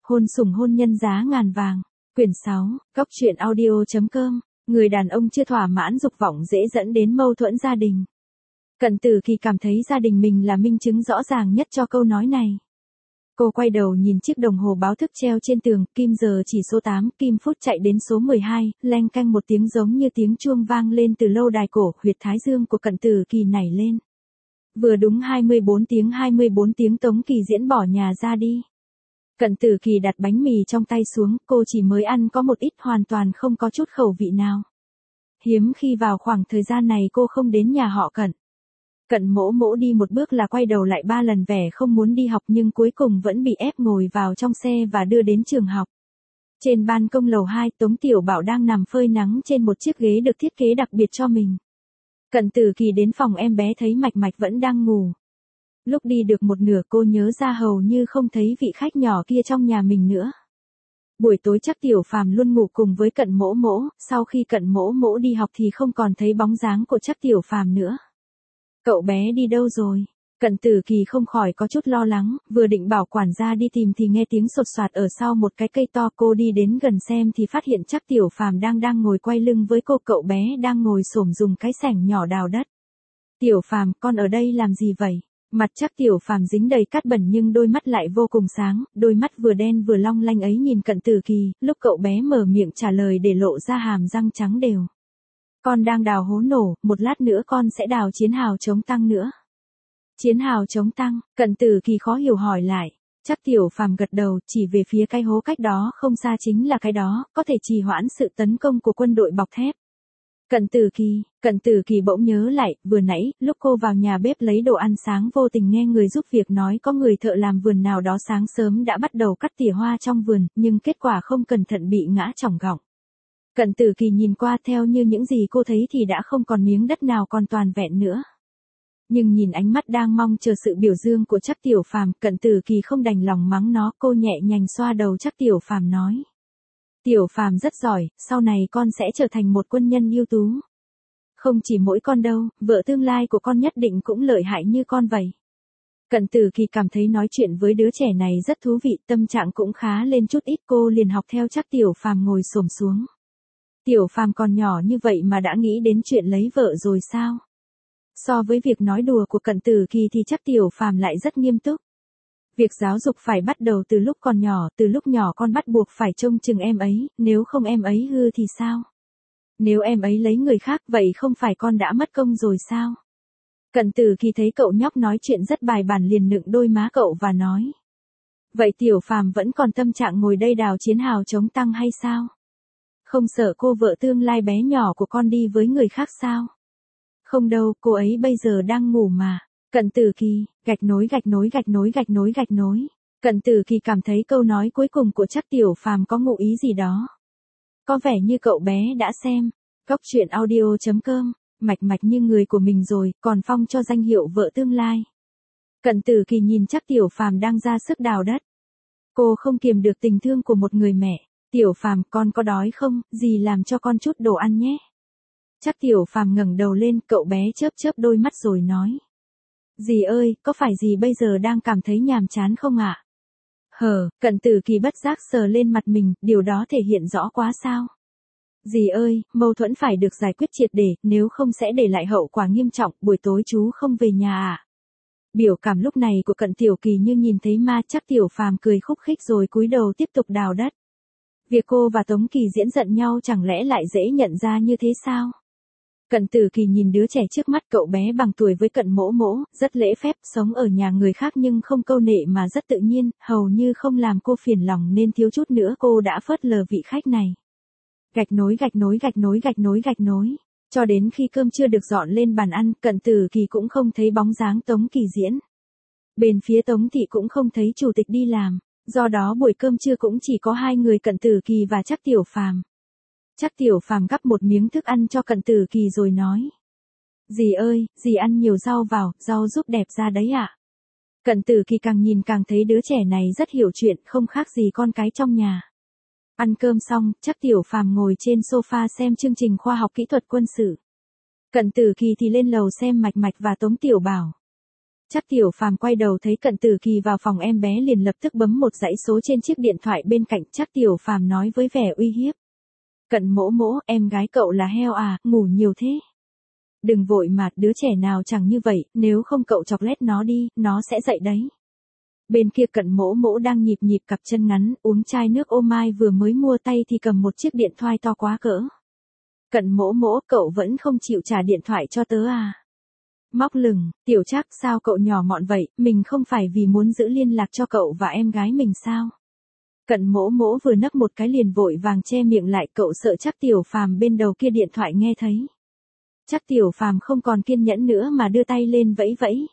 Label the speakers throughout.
Speaker 1: Hôn sủng hôn nhân giá ngàn vàng. Quyển 6, Góc truyện audio.com. Người đàn ông chưa thỏa mãn dục vọng dễ dẫn đến mâu thuẫn gia đình. Cận Tử Kỳ cảm thấy gia đình mình là minh chứng rõ ràng nhất cho câu nói này. Cô quay đầu nhìn chiếc đồng hồ báo thức treo trên tường, kim giờ chỉ số 8, kim phút chạy đến số 12, leng canh một tiếng giống như tiếng chuông vang lên từ lâu đài cổ, huyệt thái dương của Cận Tử Kỳ nảy lên. Vừa đúng 24 tiếng Tống Kỳ Diễn bỏ nhà ra đi. Cận Tử Kỳ đặt bánh mì trong tay xuống, cô chỉ mới ăn có một ít, hoàn toàn không có chút khẩu vị nào. Hiếm khi vào khoảng thời gian này cô không đến nhà họ Cận. Cận Mỗ Mỗ đi một bước là quay đầu lại 3 lần, vẻ không muốn đi học nhưng cuối cùng vẫn bị ép ngồi vào trong xe và đưa đến trường học. Trên ban công lầu 2, Tống Tiểu Bảo đang nằm phơi nắng trên một chiếc ghế được thiết kế đặc biệt cho mình. Cận Tử Kỳ đến phòng em bé thấy Mạch Mạch vẫn đang ngủ. Lúc đi được một nửa cô nhớ ra hầu như không thấy vị khách nhỏ kia trong nhà mình nữa. Buổi tối chắc Tiểu Phàm luôn ngủ cùng với Cận Mỗ Mỗ, sau khi Cận Mỗ Mỗ đi học thì không còn thấy bóng dáng của chắc Tiểu Phàm nữa. Cậu bé đi đâu rồi? Cận Tử Kỳ không khỏi có chút lo lắng, vừa định bảo quản gia đi tìm thì nghe tiếng sột soạt ở sau một cái cây to. Cô đi đến gần xem thì phát hiện chắc Tiểu Phàm đang ngồi quay lưng với cô, cậu bé đang ngồi xổm dùng cái xẻng nhỏ đào đất. Tiểu Phàm, con ở đây làm gì vậy? Mặt chắc Tiểu Phàm dính đầy cát bẩn nhưng đôi mắt lại vô cùng sáng, đôi mắt vừa đen vừa long lanh ấy nhìn Cận Tử Kỳ, lúc cậu bé mở miệng trả lời để lộ ra hàm răng trắng đều. Con đang đào hố nổ, một lát nữa con sẽ đào chiến hào chống tăng nữa. Chiến hào chống tăng, Cận Tử Kỳ khó hiểu hỏi lại. Chắc Tiểu Phàm gật đầu, chỉ về phía cái hố cách đó không xa chính là cái đó, có thể trì hoãn sự tấn công của quân đội bọc thép. Cận Tử Kỳ bỗng nhớ lại, vừa nãy, lúc cô vào nhà bếp lấy đồ ăn sáng vô tình nghe người giúp việc nói có người thợ làm vườn nào đó sáng sớm đã bắt đầu cắt tỉa hoa trong vườn, nhưng kết quả không cẩn thận bị ngã chỏng gọng. Cận Tử Kỳ nhìn qua theo như những gì cô thấy thì đã không còn miếng đất nào còn toàn vẹn nữa. Nhưng nhìn ánh mắt đang mong chờ sự biểu dương của chắc Tiểu Phàm, Cận Tử Kỳ không đành lòng mắng nó, cô nhẹ nhàng xoa đầu chắc Tiểu Phàm nói. Tiểu Phàm rất giỏi, sau này con sẽ trở thành một quân nhân ưu tú. Không chỉ mỗi con đâu, vợ tương lai của con nhất định cũng lợi hại như con vậy. Cận Tử Kỳ cảm thấy nói chuyện với đứa trẻ này rất thú vị, tâm trạng cũng khá lên chút ít, cô liền học theo chắc Tiểu Phàm ngồi xổm xuống. Tiểu Phàm còn nhỏ như vậy mà đã nghĩ đến chuyện lấy vợ rồi sao? So với việc nói đùa của Cận Tử Kỳ thì chắc Tiểu Phàm lại rất nghiêm túc. Việc giáo dục phải bắt đầu từ lúc còn nhỏ, từ lúc nhỏ con bắt buộc phải trông chừng em ấy, nếu không em ấy hư thì sao? Nếu em ấy lấy người khác vậy không phải con đã mất công rồi sao? Cận Tử Kỳ thấy cậu nhóc nói chuyện rất bài bản liền nựng đôi má cậu và nói. Vậy Tiểu Phàm vẫn còn tâm trạng ngồi đây đào chiến hào chống tăng hay sao? Không sợ cô vợ tương lai bé nhỏ của con đi với người khác sao? Không đâu, cô ấy bây giờ đang ngủ mà. Cận Tử Kỳ, gạch nối. Cận Tử Kỳ cảm thấy câu nói cuối cùng của chắc Tiểu Phàm có ngụ ý gì đó. Có vẻ như cậu bé đã xem. Góc truyện audio.com, Mạch Mạch như người của mình rồi, còn phong cho danh hiệu vợ tương lai. Cận Tử Kỳ nhìn chắc Tiểu Phàm đang ra sức đào đất. Cô không kiềm được tình thương của một người mẹ. Tiểu Phàm, con có đói không, dì làm cho con chút đồ ăn nhé. Chắc Tiểu Phàm ngẩng đầu lên, cậu bé chớp đôi mắt rồi nói. Dì ơi, có phải dì bây giờ đang cảm thấy nhàm chán không ạ? Cận Tử Kỳ bất giác sờ lên mặt mình, điều đó thể hiện rõ quá sao? Dì ơi, mâu thuẫn phải được giải quyết triệt để, nếu không sẽ để lại hậu quả nghiêm trọng, buổi tối chú không về nhà à? Biểu cảm lúc này của Cận Tiểu Kỳ như nhìn thấy ma, chắc Tiểu Phàm cười khúc khích rồi cúi đầu tiếp tục đào đất. Việc cô và Tống Kỳ Diễn giận nhau chẳng lẽ lại dễ nhận ra như thế sao? Cận Tử Kỳ nhìn đứa trẻ trước mắt, cậu bé bằng tuổi với Cận Mỗ Mỗ, rất lễ phép, sống ở nhà người khác nhưng không câu nệ mà rất tự nhiên, hầu như không làm cô phiền lòng nên thiếu chút nữa cô đã phớt lờ vị khách này. Gạch nối. Cho đến khi cơm chưa được dọn lên bàn ăn, Cận Tử Kỳ cũng không thấy bóng dáng Tống Kỳ Diễn. Bên phía Tống thị cũng không thấy chủ tịch đi làm, do đó buổi cơm trưa cũng chỉ có hai người Cận Tử Kỳ và chắc Tiểu Phàm. Chắc Tiểu Phàm gắp một miếng thức ăn cho Cận Tử Kỳ rồi nói. Dì ơi, dì ăn nhiều rau vào, rau giúp đẹp da đấy ạ. Cận Tử Kỳ càng nhìn càng thấy đứa trẻ này rất hiểu chuyện, không khác gì con cái trong nhà. Ăn cơm xong, chắc Tiểu Phàm ngồi trên sofa xem chương trình khoa học kỹ thuật quân sự. Cận Tử Kỳ thì lên lầu xem Mạch Mạch và Tống Tiểu Bảo. Trác Tiểu Phàm quay đầu thấy Cận Tử Kỳ vào phòng em bé liền lập tức bấm một dãy số trên chiếc điện thoại bên cạnh. Trác Tiểu Phàm nói với vẻ uy hiếp. Cận mỗ mỗ, em gái cậu là heo à, ngủ nhiều thế. Đừng vội mà, đứa trẻ nào chẳng như vậy, nếu không cậu chọc lét nó đi, nó sẽ dậy đấy. Bên kia Cận mỗ mỗ đang nhịp nhịp cặp chân ngắn, uống chai nước ô mai vừa mới mua tay thì cầm một chiếc điện thoại to quá cỡ. Cận mỗ mỗ, cậu vẫn không chịu trả điện thoại cho tớ à? Móc lửng, Tiểu Trác, sao cậu nhỏ mọn vậy, mình không phải vì muốn giữ liên lạc cho cậu và em gái mình sao? Cận mỗ mỗ vừa nấc một cái liền vội vàng che miệng lại, cậu sợ Trác Tiểu Phàm bên đầu kia điện thoại nghe thấy. Trác Tiểu Phàm không còn kiên nhẫn nữa mà đưa tay lên vẫy vẫy.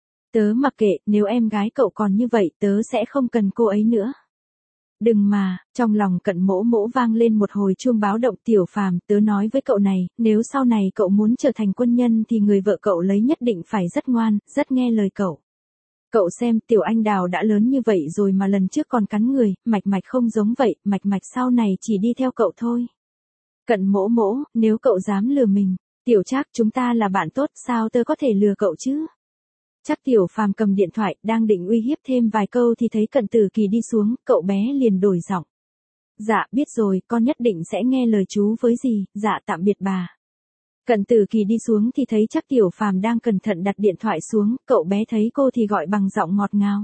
Speaker 1: Tớ mặc kệ, nếu em gái cậu còn như vậy tớ sẽ không cần cô ấy nữa. Đừng mà, trong lòng Cận mỗ mỗ vang lên một hồi chuông báo động. Tiểu Phàm, tớ nói với cậu này, nếu sau này cậu muốn trở thành quân nhân thì người vợ cậu lấy nhất định phải rất ngoan, rất nghe lời cậu. Cậu xem, Tiểu Anh Đào đã lớn như vậy rồi mà lần trước còn cắn người, Mạch Mạch không giống vậy, Mạch Mạch sau này chỉ đi theo cậu thôi. Cận mỗ mỗ, nếu cậu dám lừa mình, Tiểu Trác, chúng ta là bạn tốt, sao tớ có thể lừa cậu chứ? Trác Tiểu Phàm cầm điện thoại, đang định uy hiếp thêm vài câu thì thấy Cận Tử Kỳ đi xuống, cậu bé liền đổi giọng. Dạ, biết rồi, con nhất định sẽ nghe lời chú với dì, dạ tạm biệt bà. Cận Tử Kỳ đi xuống thì thấy Trác Tiểu Phàm đang cẩn thận đặt điện thoại xuống, cậu bé thấy cô thì gọi bằng giọng ngọt ngào.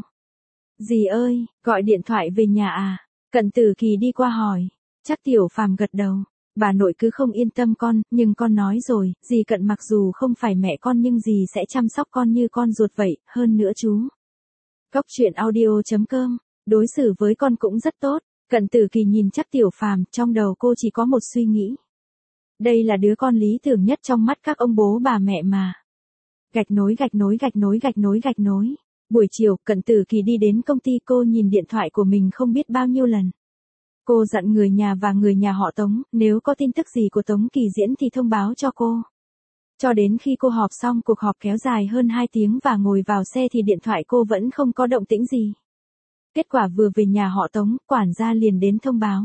Speaker 1: Dì ơi, gọi điện thoại về nhà à? Cận Tử Kỳ đi qua hỏi. Trác Tiểu Phàm gật đầu. Bà nội cứ không yên tâm con, nhưng con nói rồi, dì Cận mặc dù không phải mẹ con nhưng dì sẽ chăm sóc con như con ruột vậy, hơn nữa chú. Cóc truyện audio.com, đối xử với con cũng rất tốt. Cận Tử Kỳ nhìn Trác Tiểu Phàm, trong đầu cô chỉ có một suy nghĩ. Đây là đứa con lý tưởng nhất trong mắt các ông bố bà mẹ mà. Gạch nối gạch nối gạch nối gạch nối gạch nối. Buổi chiều, Cận Tử Kỳ đi đến công ty, cô nhìn điện thoại của mình không biết bao nhiêu lần. Cô dặn người nhà và người nhà họ Tống, nếu có tin tức gì của Tống Kỳ Diễn thì thông báo cho cô. Cho đến khi cô họp xong, cuộc họp kéo dài hơn 2 tiếng và ngồi vào xe thì điện thoại cô vẫn không có động tĩnh gì. Kết quả vừa về nhà họ Tống, quản gia liền đến thông báo.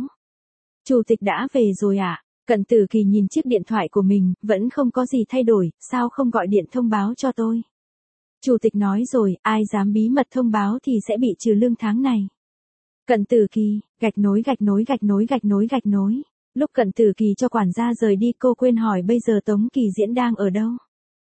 Speaker 1: Chủ tịch đã về rồi ạ. Cận Tử Kỳ nhìn chiếc điện thoại của mình, vẫn không có gì thay đổi, sao không gọi điện thông báo cho tôi? Chủ tịch nói rồi, ai dám bí mật thông báo thì sẽ bị trừ lương tháng này. Cận Tử Kỳ, gạch nối gạch nối gạch nối gạch nối gạch nối. Lúc Cận Tử Kỳ cho quản gia rời đi cô quên hỏi bây giờ Tống Kỳ Diễn đang ở đâu.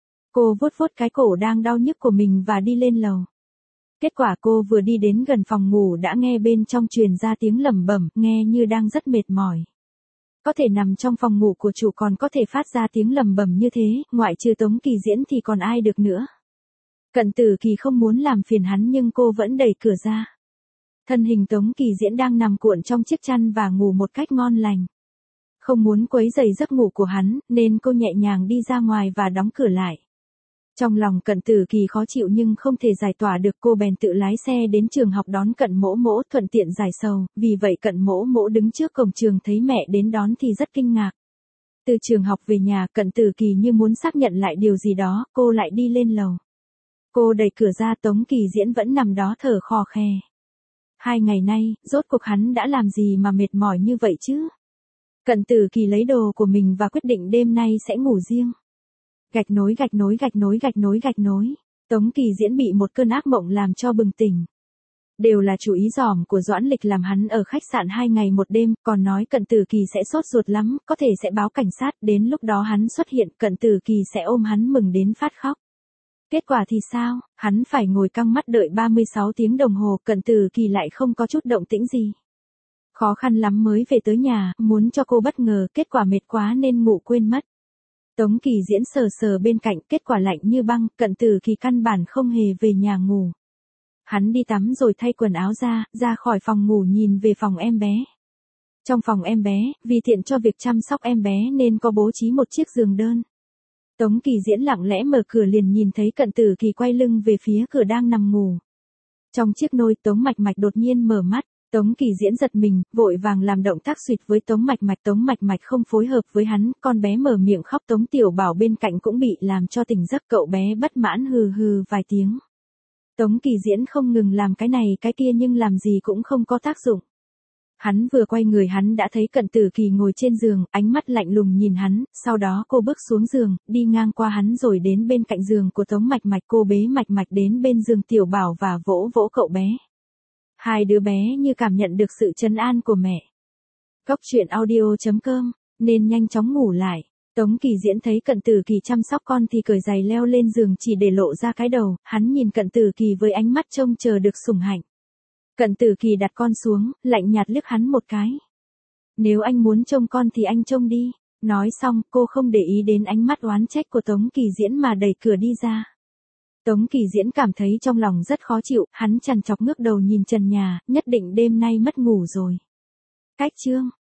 Speaker 1: Cô vuốt vuốt cái cổ đang đau nhức của mình và đi lên lầu. Kết quả cô vừa đi đến gần phòng ngủ đã nghe bên trong truyền ra tiếng lẩm bẩm, nghe như đang rất mệt mỏi. Có thể nằm trong phòng ngủ của chủ còn có thể phát ra tiếng lẩm bẩm như thế, ngoại trừ Tống Kỳ Diễn thì còn ai được nữa. Cận Tử Kỳ không muốn làm phiền hắn nhưng cô vẫn đẩy cửa ra. Thân hình Tống Kỳ Diễn đang nằm cuộn trong chiếc chăn và ngủ một cách ngon lành. Không muốn quấy rầy giấc ngủ của hắn, nên cô nhẹ nhàng đi ra ngoài và đóng cửa lại. Trong lòng Cận Tử Kỳ khó chịu nhưng không thể giải tỏa được, cô bèn tự lái xe đến trường học đón Cận mỗ mỗ, thuận tiện giải sầu. Vì vậy Cận mỗ mỗ đứng trước cổng trường thấy mẹ đến đón thì rất kinh ngạc. Từ trường học về nhà, Cận Tử Kỳ như muốn xác nhận lại điều gì đó, cô lại đi lên lầu. Cô đẩy cửa ra, Tống Kỳ Diễn vẫn nằm đó thở khò khè. 2 ngày nay, rốt cuộc hắn đã làm gì mà mệt mỏi như vậy chứ? Cận Tử Kỳ lấy đồ của mình và quyết định đêm nay sẽ ngủ riêng. Gạch nối gạch nối gạch nối gạch nối gạch nối. Tống Kỳ Diễn bị một cơn ác mộng làm cho bừng tỉnh. Đều là chủ ý giỏm của Doãn Lịch làm hắn ở khách sạn 2 ngày 1 đêm, còn nói Cận Tử Kỳ sẽ sốt ruột lắm, có thể sẽ báo cảnh sát, đến lúc đó hắn xuất hiện, Cận Tử Kỳ sẽ ôm hắn mừng đến phát khóc. Kết quả thì sao, hắn phải ngồi căng mắt đợi 36 tiếng đồng hồ, Cận Tử Kỳ lại không có chút động tĩnh gì. Khó khăn lắm mới về tới nhà, muốn cho cô bất ngờ, kết quả mệt quá nên ngủ quên mất. Tống Kỳ Diễn sờ sờ bên cạnh, kết quả lạnh như băng, Cận Tử Kỳ căn bản không hề về nhà ngủ. Hắn đi tắm rồi thay quần áo ra khỏi phòng ngủ nhìn về phòng em bé. Trong phòng em bé, vì tiện cho việc chăm sóc em bé nên có bố trí một chiếc giường đơn. Tống Kỳ Diễn lặng lẽ mở cửa liền nhìn thấy Cận Tử Kỳ quay lưng về phía cửa đang nằm ngủ. Trong chiếc nôi, Tống Mạch Mạch đột nhiên mở mắt. Tống Kỳ Diễn giật mình, vội vàng làm động tác xụt với Tống Mạch Mạch. Tống Mạch Mạch không phối hợp với hắn, con bé mở miệng khóc. Tống Tiểu Bảo bên cạnh cũng bị làm cho tỉnh giấc, cậu bé bất mãn hừ hừ vài tiếng. Tống Kỳ Diễn không ngừng làm cái này cái kia nhưng làm gì cũng không có tác dụng. Hắn vừa quay người hắn đã thấy Cận Tử Kỳ ngồi trên giường, ánh mắt lạnh lùng nhìn hắn, sau đó cô bước xuống giường, đi ngang qua hắn rồi đến bên cạnh giường của Tống Mạch Mạch, cô bế Mạch Mạch đến bên giường Tiểu Bảo và vỗ vỗ cậu bé. Hai đứa bé như cảm nhận được sự trấn an của mẹ. Cốc truyện audio.com, nên nhanh chóng ngủ lại. Tống Kỳ Diễn thấy Cận Tử Kỳ chăm sóc con thì cởi giày leo lên giường chỉ để lộ ra cái đầu, hắn nhìn Cận Tử Kỳ với ánh mắt trông chờ được sủng hạnh. Cận Tử Kỳ đặt con xuống, lạnh nhạt liếc hắn một cái. Nếu anh muốn trông con thì anh trông đi. Nói xong, cô không để ý đến ánh mắt oán trách của Tống Kỳ Diễn mà đẩy cửa đi ra. Tống Kỳ Diễn cảm thấy trong lòng rất khó chịu, hắn trằn trọc ngước đầu nhìn trần nhà, nhất định đêm nay mất ngủ rồi. Cách chương